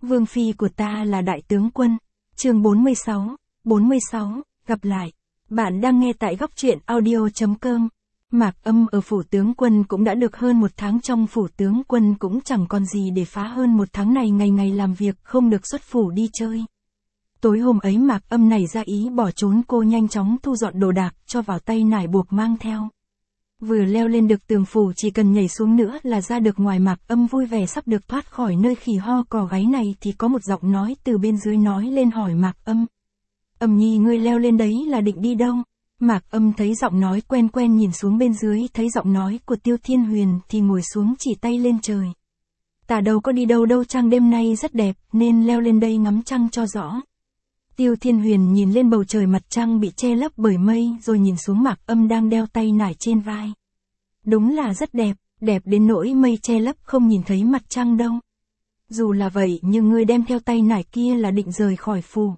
Vương phi của ta là đại tướng quân. Chương 46, gặp lại. Bạn đang nghe tại góc truyện audio.com. Mạc Âm ở phủ tướng quân cũng đã được hơn một tháng, trong phủ tướng quân cũng chẳng còn gì để phá hơn một tháng này, ngày ngày làm việc, không được xuất phủ đi chơi. Tối hôm ấy Mạc Âm nảy ra ý bỏ trốn, cô nhanh chóng thu dọn đồ đạc, cho vào tay nải buộc mang theo. Vừa leo lên được tường phủ, chỉ cần nhảy xuống nữa là ra được ngoài. Mạc Âm vui vẻ sắp được thoát khỏi nơi khỉ ho cò gáy này thì có một giọng nói từ bên dưới nói lên hỏi Mạc Âm. Âm nhi, ngươi leo lên đấy là định đi đâu? Mạc Âm thấy giọng nói quen quen, nhìn xuống bên dưới thấy giọng nói của Tiêu Thiên Huyền thì ngồi xuống chỉ tay lên trời. Ta đâu có đi đâu đâu, trăng đêm nay rất đẹp nên leo lên đây ngắm trăng cho rõ. Tiêu Thiên Huyền nhìn lên bầu trời, mặt trăng bị che lấp bởi mây, rồi nhìn xuống Mạc Âm đang đeo tay nải trên vai. Đúng là rất đẹp, đẹp đến nỗi mây che lấp không nhìn thấy mặt trăng đâu. Dù là vậy nhưng ngươi đem theo tay nải kia là định rời khỏi phủ.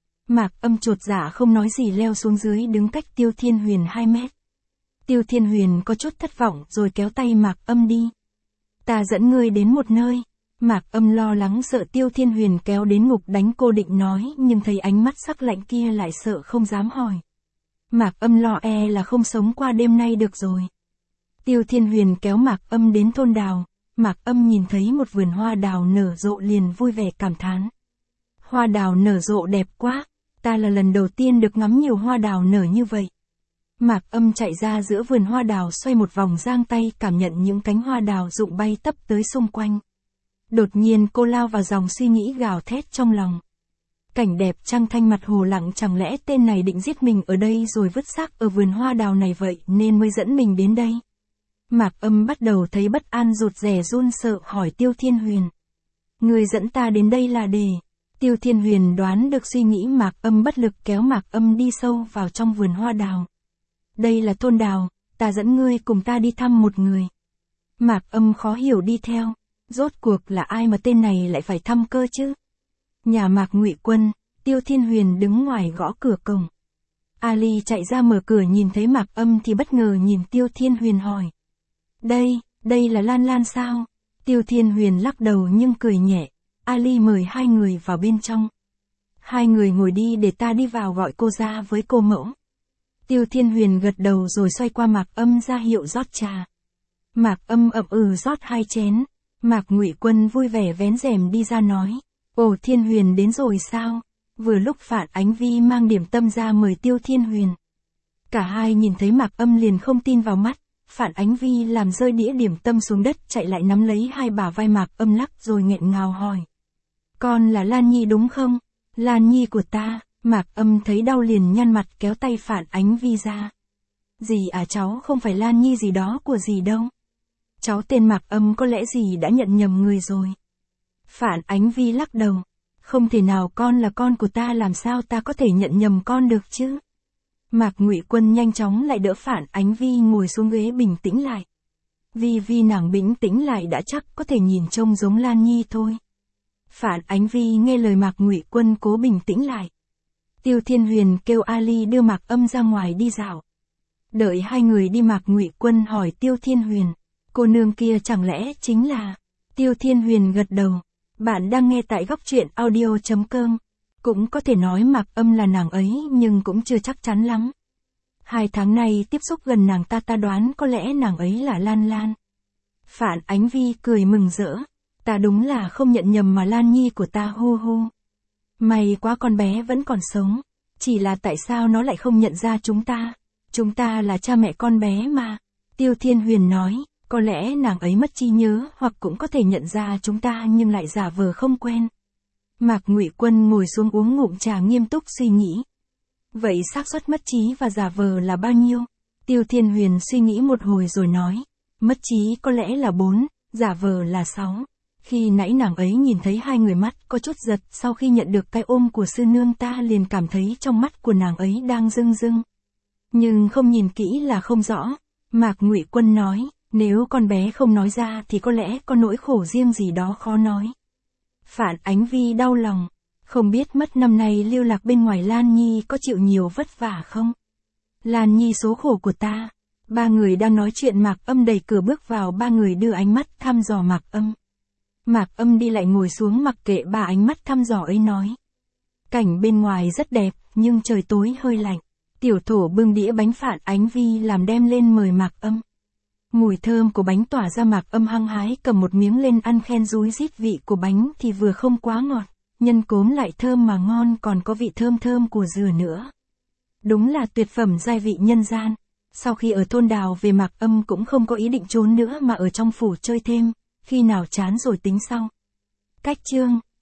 Mạc Âm chột dạ không nói gì, leo xuống dưới đứng cách Tiêu Thiên Huyền 2 mét. Tiêu Thiên Huyền có chút thất vọng rồi kéo tay Mạc Âm đi. Ta dẫn ngươi đến một nơi. Mạc Âm lo lắng sợ Tiêu Thiên Huyền kéo đến ngục đánh cô, định nói nhưng thấy ánh mắt sắc lạnh kia lại sợ không dám hỏi. Mạc Âm lo là không sống qua đêm nay được rồi. Tiêu Thiên Huyền kéo Mạc Âm đến thôn đào. Mạc Âm nhìn thấy một vườn hoa đào nở rộ liền vui vẻ cảm thán. Hoa đào nở rộ đẹp quá, ta là lần đầu tiên được ngắm nhiều hoa đào nở như vậy. Mạc Âm chạy ra giữa vườn hoa đào, xoay một vòng, giang tay cảm nhận những cánh hoa đào rụng bay tấp tới xung quanh. Đột nhiên cô lao vào dòng suy nghĩ gào thét trong lòng. Cảnh đẹp trăng thanh, mặt hồ lặng, chẳng lẽ tên này định giết mình ở đây rồi vứt xác ở vườn hoa đào này vậy nên mới dẫn mình đến đây. Mạc Âm bắt đầu thấy bất an, rụt rè run sợ hỏi Tiêu Thiên Huyền. Người dẫn ta đến đây là để... Tiêu Thiên Huyền đoán được suy nghĩ Mạc Âm, bất lực kéo Mạc Âm đi sâu vào trong vườn hoa đào. Đây là thôn đào, ta dẫn ngươi cùng ta đi thăm một người. Mạc Âm khó hiểu đi theo. Rốt cuộc là ai mà tên này lại phải thăm cơ chứ? Nhà Mạc Ngụy Quân. Tiêu Thiên Huyền đứng ngoài gõ cửa cổng. Ali chạy ra mở cửa, nhìn thấy Mạc Âm thì bất ngờ nhìn Tiêu Thiên Huyền hỏi. Đây là Lan Lan sao? Tiêu Thiên Huyền lắc đầu nhưng cười nhẹ. Ali mời hai người vào bên trong. Hai người ngồi đi, để ta đi vào gọi cô ra với cô mẫu. Tiêu Thiên Huyền gật đầu rồi xoay qua Mạc Âm ra hiệu rót trà. Mạc Âm ậm rót 2 chén. Mạc Ngụy Quân vui vẻ vén rèm đi ra nói. Ồ, Thiên Huyền đến rồi sao? Vừa lúc Phạn Ánh Vi mang điểm tâm ra mời Tiêu Thiên Huyền. Cả hai nhìn thấy Mạc Âm liền không tin vào mắt. Phạn Ánh Vi làm rơi đĩa điểm tâm xuống đất, chạy lại nắm lấy hai bả vai Mạc Âm lắc rồi nghẹn ngào hỏi. Con là Lan Nhi đúng không? Lan Nhi của ta. Mạc Âm thấy đau liền nhăn mặt kéo tay Phạn Ánh Vi ra. Dì à, cháu không phải Lan Nhi gì đó của dì đâu. Cháu tên Mạc Âm, có lẽ dì đã nhận nhầm người rồi. Phạn Ánh Vi lắc đầu. Không thể nào, con là con của ta, làm sao ta có thể nhận nhầm con được chứ? Mạc Ngụy Quân nhanh chóng lại đỡ Phạn Ánh Vi ngồi xuống ghế, bình tĩnh lại. Vi nàng bình tĩnh lại đã, chắc có thể nhìn trông giống Lan Nhi thôi. Phạn Ánh Vi nghe lời Mạc Ngụy Quân cố bình tĩnh lại. Tiêu Thiên Huyền kêu Ali đưa Mạc Âm ra ngoài đi dạo. Đợi hai người đi, Mạc Ngụy Quân hỏi Tiêu Thiên Huyền. Cô nương kia chẳng lẽ chính là... Tiêu Thiên Huyền gật đầu. Bạn đang nghe tại góc truyện audio.com. Cũng có thể nói Mạc Âm là nàng ấy nhưng cũng chưa chắc chắn lắm. 2 tháng nay tiếp xúc gần nàng ta đoán có lẽ nàng ấy là Lan Lan. Phạn Ánh Vi cười mừng rỡ. Ta đúng là không nhận nhầm mà, Lan Nhi của ta, hu. May quá, con bé vẫn còn sống. Chỉ là tại sao nó lại không nhận ra chúng ta? Chúng ta là cha mẹ con bé mà. Tiêu Thiên Huyền nói. Có lẽ nàng ấy mất trí nhớ, hoặc cũng có thể nhận ra chúng ta nhưng lại giả vờ không quen. Mạc Ngụy Quân ngồi xuống uống ngụm trà, nghiêm túc suy nghĩ. Vậy xác suất mất trí và giả vờ là bao nhiêu? Tiêu Thiên Huyền suy nghĩ một hồi rồi nói. Mất trí có lẽ là 4, giả vờ là 6. Khi nãy nàng ấy nhìn thấy hai người, mắt có chút giật, sau khi nhận được cái ôm của sư nương ta liền cảm thấy trong mắt của nàng ấy đang rưng rưng. Nhưng không nhìn kỹ là không rõ. Mạc Ngụy Quân nói. Nếu con bé không nói ra thì có lẽ có nỗi khổ riêng gì đó khó nói. Phạn Ánh Vi đau lòng. Không biết mất năm nay lưu lạc bên ngoài, Lan Nhi có chịu nhiều vất vả không? Lan Nhi số khổ của ta. 3 người đang nói chuyện, Mạc Âm đẩy cửa bước vào, 3 người đưa ánh mắt thăm dò Mạc Âm. Mạc Âm đi lại ngồi xuống mặc kệ bà ánh mắt thăm dò ấy nói. Cảnh bên ngoài rất đẹp, nhưng trời tối hơi lạnh. Tiểu Thổ bưng đĩa bánh phạn Ánh Vi làm đem lên mời Mạc Âm. Mùi thơm của bánh tỏa ra, Mạc Âm hăng hái cầm một miếng lên ăn khen rúi rít, vị của bánh thì vừa không quá ngọt, nhân cốm lại thơm mà ngon, còn có vị thơm thơm của dừa nữa. Đúng là tuyệt phẩm gia vị nhân gian. Sau khi ở thôn Đào về, Mạc Âm cũng không có ý định trốn nữa mà ở trong phủ chơi thêm, khi nào chán rồi tính sau. Cách chương